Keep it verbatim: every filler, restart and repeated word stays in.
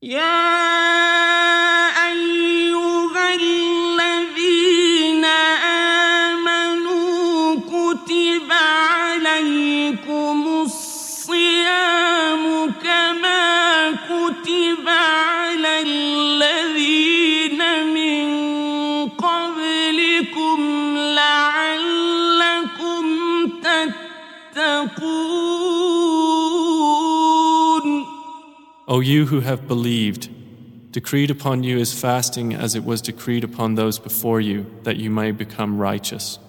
يا أيها الذين آمنوا كتب عليكم الصيام كما كتب على الذين من قبلكم لعلكم تتقون. O you who have believed, decreed upon you is fasting as it was decreed upon those before you, that you may become righteous.